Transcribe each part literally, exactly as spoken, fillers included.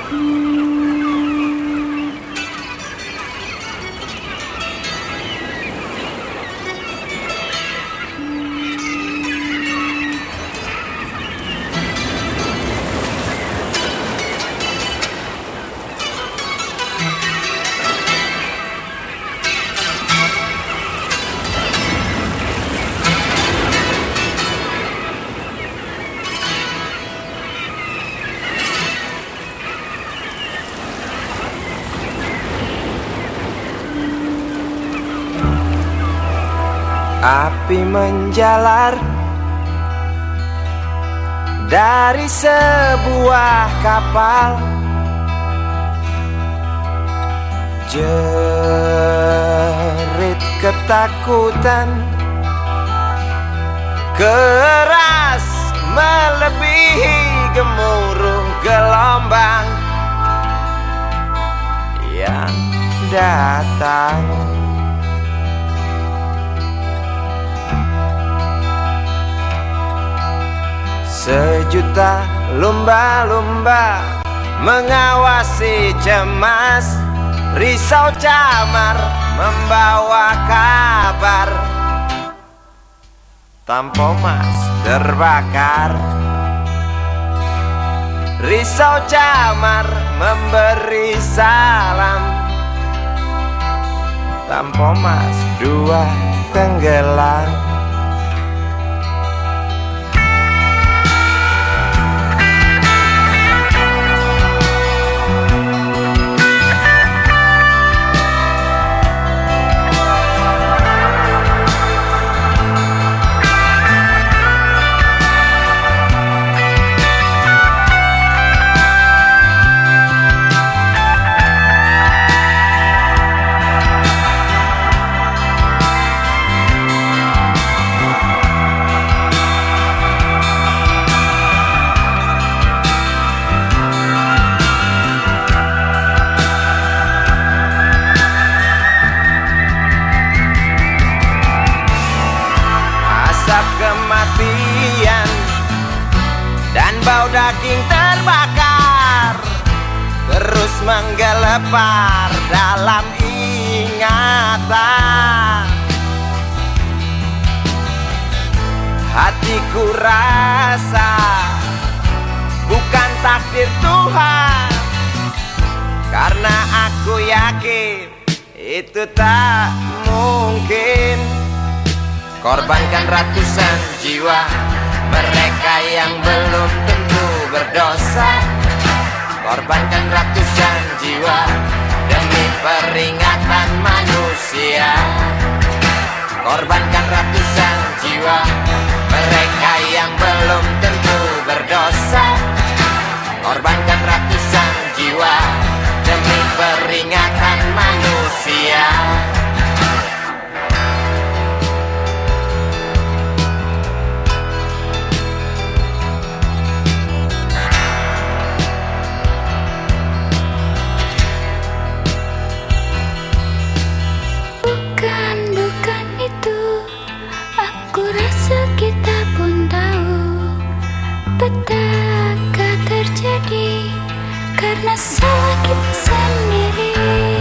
Api menjalar dari sebuah kapal, jerit ketakutan keras melebihi gemuruh gelombang yang datang. Sejuta lumba-lumba mengawasi cemas, risau camar membawa kabar. Tampomas terbakar, risau camar memberi salam. Tampomas dua tenggelam. Kematian dan bau daging terbakar terus menggelepar dalam ingatan. Hatiku rasa bukan takdir Tuhan, karena aku yakin itu tak mungkin. Korbankan ratusan jiwa mereka yang belum tentu berdosa. Korbankan ratusan jiwa demi peringatan manusia. Korbankan ratusan jiwa mereka yang belum tentu berdosa. Korbankan ratusan jiwa demi peringatan manusia. Petaka terjadi karena salah kita sendiri.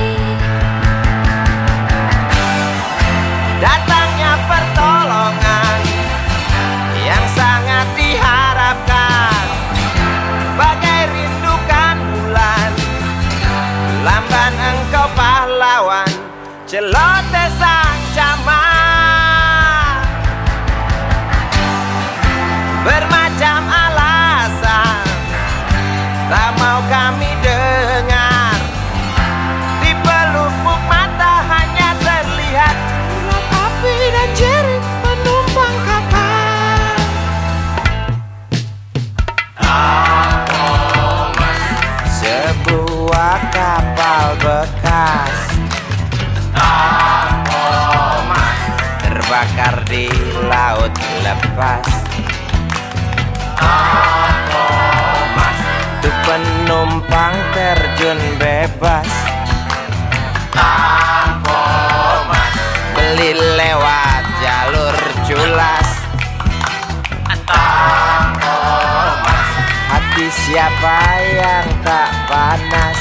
Datangnya pertolongan yang sangat diharapkan, bagai rindukan bulan, lamban engkau pahlawan, celoteh sang camat. Bermacam alasan tak mau kami dengar, di pelupuk mata hanya terlihat urat api dan jerit penumpang kapal. Tampomas, sebuah kapal bekas. Tampomas, terbakar di laut lepas. Tampomas, tuh penumpang terjun bebas. Tampomas, beli lewat jalur culas. Tampomas, hati siapa yang tak panas?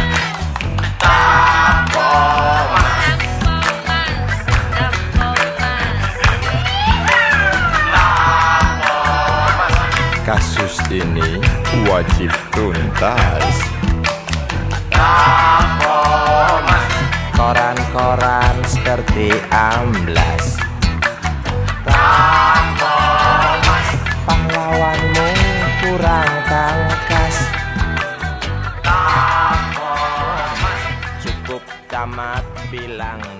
Kasus ini wajib tuntas. Koran-koran seperti amblas. Pahlawanmu kurang tangkas. Cukup tamat bilang